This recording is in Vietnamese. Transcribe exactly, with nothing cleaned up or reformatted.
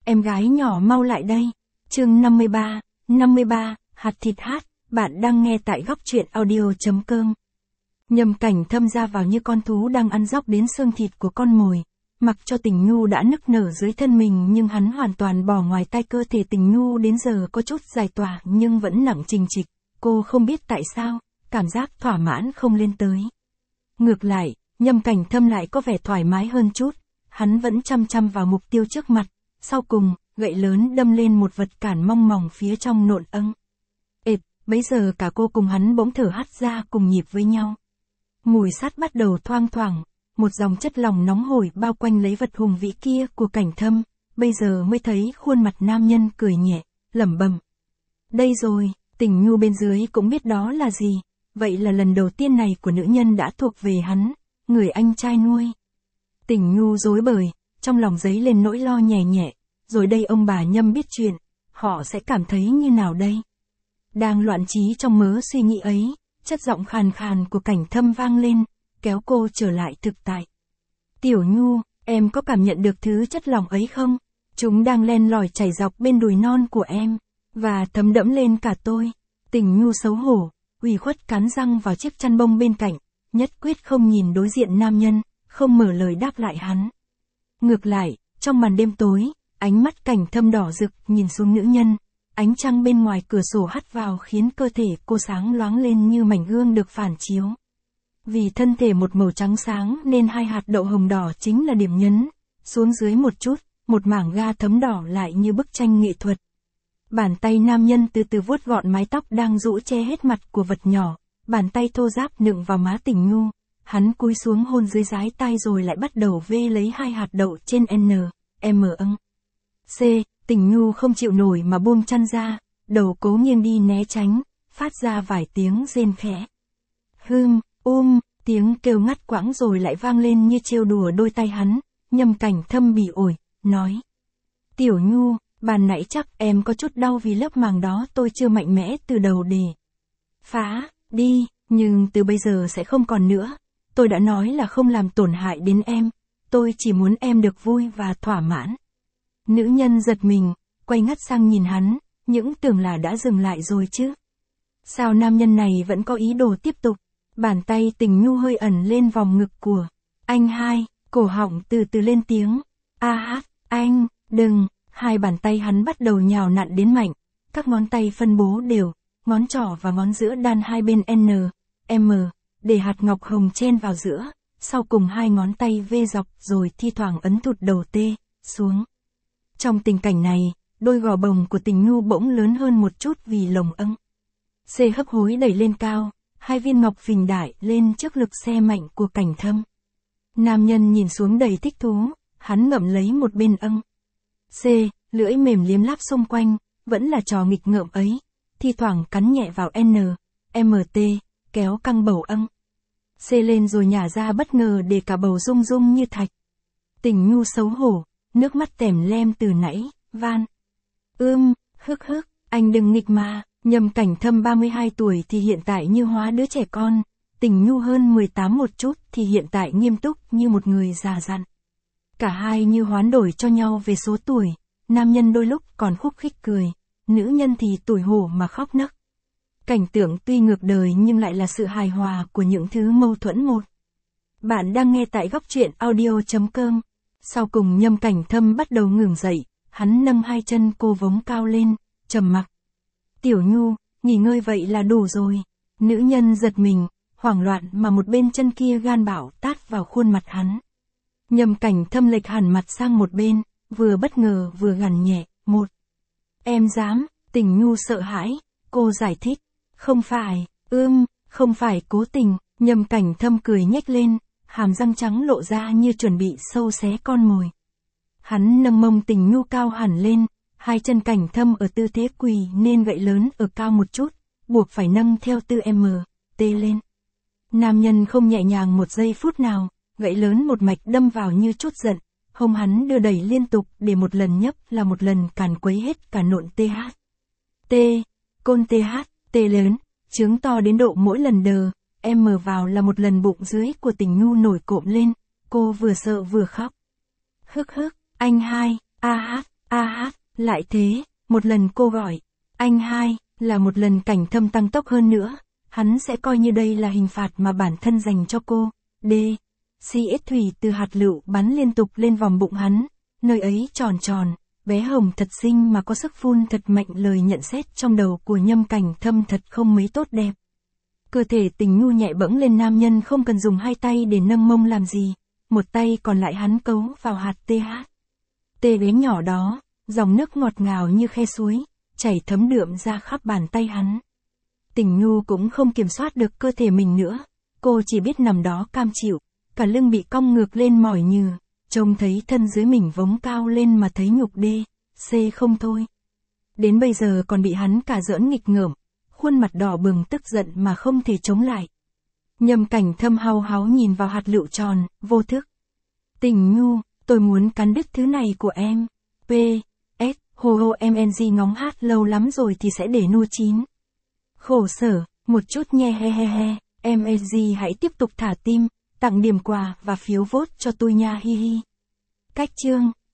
em gái nhỏ mau lại đây. Chương năm mươi ba, năm mươi ba, hạt thịt hát, bạn đang nghe tại góc truyện audio.com. Nhâm Cảnh Thâm ra vào như con thú đang ăn dóc đến xương thịt của con mồi. Mặc cho Tình Nhu đã nức nở dưới thân mình nhưng hắn hoàn toàn bỏ ngoài tai cơ thể Tình Nhu đến giờ có chút giải tỏa nhưng vẫn nặng trình trịch. Cô không biết tại sao, cảm giác thỏa mãn không lên tới. Ngược lại, Nhâm Cảnh Thâm lại có vẻ thoải mái hơn chút. Hắn vẫn chăm chăm vào mục tiêu trước mặt. Sau cùng, gậy lớn đâm lên một vật cản mong mỏng phía trong nộn âng. Ệp, bấy giờ cả cô cùng hắn bỗng thở hắt ra cùng nhịp với nhau. Mùi sắt bắt đầu thoang thoảng, một dòng chất lỏng nóng hổi bao quanh lấy vật hùng vĩ kia của Cảnh Thâm, bây giờ mới thấy khuôn mặt nam nhân cười nhẹ, lẩm bẩm. Đây rồi, Tình Nhu bên dưới cũng biết đó là gì, vậy là lần đầu tiên này của nữ nhân đã thuộc về hắn, người anh trai nuôi. Tình Nhu rối bời, trong lòng dấy lên nỗi lo nhẹ nhẹ, rồi đây ông bà Nhâm biết chuyện, họ sẽ cảm thấy như nào đây? Đang loạn trí trong mớ suy nghĩ ấy, chất giọng khàn khàn của Cảnh Thâm vang lên, kéo cô trở lại thực tại. Tiểu Nhu, em có cảm nhận được thứ chất lỏng ấy không? Chúng đang len lỏi chảy dọc bên đùi non của em, và thấm đẫm lên cả tôi. Tình Nhu xấu hổ, ủy khuất cắn răng vào chiếc chăn bông bên cạnh, nhất quyết không nhìn đối diện nam nhân, không mở lời đáp lại hắn. Ngược lại, trong màn đêm tối, ánh mắt Cảnh Thâm đỏ rực nhìn xuống nữ nhân, ánh trăng bên ngoài cửa sổ hắt vào khiến cơ thể cô sáng loáng lên như mảnh gương được phản chiếu. Vì thân thể một màu trắng sáng nên hai hạt đậu hồng đỏ chính là điểm nhấn, xuống dưới một chút, một mảng ga thấm đỏ lại như bức tranh nghệ thuật. Bàn tay nam nhân từ từ vuốt gọn mái tóc đang rũ che hết mặt của vật nhỏ, bàn tay thô ráp nựng vào má Tình Nhu, hắn cúi xuống hôn dưới dái tai rồi lại bắt đầu vê lấy hai hạt đậu trên N, M âng. C, Tình Nhu không chịu nổi mà buông chăn ra, đầu cố nghiêng đi né tránh, phát ra vài tiếng rên khẽ. Hưm, um, tiếng kêu ngắt quãng rồi lại vang lên như trêu đùa đôi tay hắn, Nhâm Cảnh Thâm bỉ ổi, nói. Tiểu Nhu, bàn nãy chắc em có chút đau vì lớp màng đó tôi chưa mạnh mẽ từ đầu để phá, đi, nhưng từ bây giờ sẽ không còn nữa. Tôi đã nói là không làm tổn hại đến em, tôi chỉ muốn em được vui và thỏa mãn. Nữ nhân giật mình, quay ngắt sang nhìn hắn, những tưởng là đã dừng lại rồi chứ. Sao nam nhân này vẫn có ý đồ tiếp tục? Bàn tay Tình Nhu hơi ẩn lên vòng ngực của anh hai, cổ họng từ từ lên tiếng. A hát, anh, đừng, hai bàn tay hắn bắt đầu nhào nặn đến mạnh, các ngón tay phân bố đều, ngón trỏ và ngón giữa đan hai bên N, M, để hạt ngọc hồng chen vào giữa, sau cùng hai ngón tay vê dọc rồi thi thoảng ấn thụt đầu T, xuống. Trong tình cảnh này, đôi gò bồng của Tình Nhu bỗng lớn hơn một chút vì lồng âng. C hấp hối đẩy lên cao, hai viên ngọc phình đại lên trước lực xe mạnh của Cảnh Thâm. Nam nhân nhìn xuống đầy thích thú, hắn ngậm lấy một bên âng. C, lưỡi mềm liếm láp xung quanh, vẫn là trò nghịch ngợm ấy, thi thoảng cắn nhẹ vào N, M T, kéo căng bầu âng. C lên rồi nhả ra bất ngờ để cả bầu rung rung như thạch. Tình Nhu xấu hổ, nước mắt tèm lem từ nãy, van. Ưm, hức hức, anh đừng nghịch mà. Nhâm Cảnh Thâm ba mươi hai tuổi thì hiện tại như hóa đứa trẻ con, Tình Nhu hơn mười tám một chút thì hiện tại nghiêm túc như một người già dặn. Cả hai như hoán đổi cho nhau về số tuổi, nam nhân đôi lúc còn khúc khích cười, nữ nhân thì tủi hổ mà khóc nấc. Cảnh tượng tuy ngược đời nhưng lại là sự hài hòa của những thứ mâu thuẫn một. Bạn đang nghe tại góc truyện audio.com. Sau cùng Nhâm Cảnh Thâm bắt đầu ngừng dậy, hắn nâng hai chân cô vống cao lên, trầm mặc. Tiểu Nhu, nghỉ ngơi vậy là đủ rồi. Nữ nhân giật mình, hoảng loạn mà một bên chân kia gan bạo tát vào khuôn mặt hắn. Nhâm Cảnh Thâm lệch hẳn mặt sang một bên, vừa bất ngờ vừa gằn nhẹ, một. Em dám, Tình Nhu sợ hãi, cô giải thích. Không phải, ưm, không phải cố tình, Nhâm Cảnh Thâm cười nhếch lên, hàm răng trắng lộ ra như chuẩn bị sâu xé con mồi. Hắn nâng mông Tình Nhu cao hẳn lên, hai chân Cảnh Thâm ở tư thế quỳ nên gậy lớn ở cao một chút, buộc phải nâng theo tư M, T lên. Nam nhân không nhẹ nhàng một giây phút nào, gậy lớn một mạch đâm vào như chút giận, hông hắn đưa đẩy liên tục để một lần nhấp là một lần càn quấy hết cả nộn T H. T, côn T H, T lớn, trướng to đến độ mỗi lần đờ, M vào là một lần bụng dưới của Tình Nhu nổi cộm lên, cô vừa sợ vừa khóc. Hức hức, anh hai, A H, A H. Lại thế, một lần cô gọi, anh hai, là một lần Cảnh Thâm tăng tốc hơn nữa, hắn sẽ coi như đây là hình phạt mà bản thân dành cho cô. D. xê ét thủy từ hạt lựu bắn liên tục lên vòng bụng hắn, nơi ấy tròn tròn, bé hồng thật xinh mà có sức phun thật mạnh. Lời nhận xét trong đầu của Nhâm Cảnh Thâm thật không mấy tốt đẹp. Cơ thể Tình Nhu nhẹ bẫng lên, nam nhân không cần dùng hai tay để nâng mông làm gì, một tay còn lại hắn cấu vào hạt tê hát. Tê bé nhỏ đó, dòng nước ngọt ngào như khe suối, chảy thấm đượm ra khắp bàn tay hắn. Tình Nhu cũng không kiểm soát được cơ thể mình nữa, cô chỉ biết nằm đó cam chịu, cả lưng bị cong ngược lên mỏi nhừ, trông thấy thân dưới mình vống cao lên mà thấy nhục đê, xê không thôi. Đến bây giờ còn bị hắn cả giỡn nghịch ngợm, khuôn mặt đỏ bừng tức giận mà không thể chống lại. Nhâm Cảnh Thâm hau háu nhìn vào hạt lựu tròn, vô thức. Tình Nhu, tôi muốn cắn đứt thứ này của em. P. S. Hồ hồ em en giê ngóng hát lâu lắm rồi thì sẽ để nua chín. Khổ sở, một chút nhe he he he, em en giê hãy tiếp tục thả tim, tặng điểm quà và phiếu vote cho tôi nha hi hi. Cách chương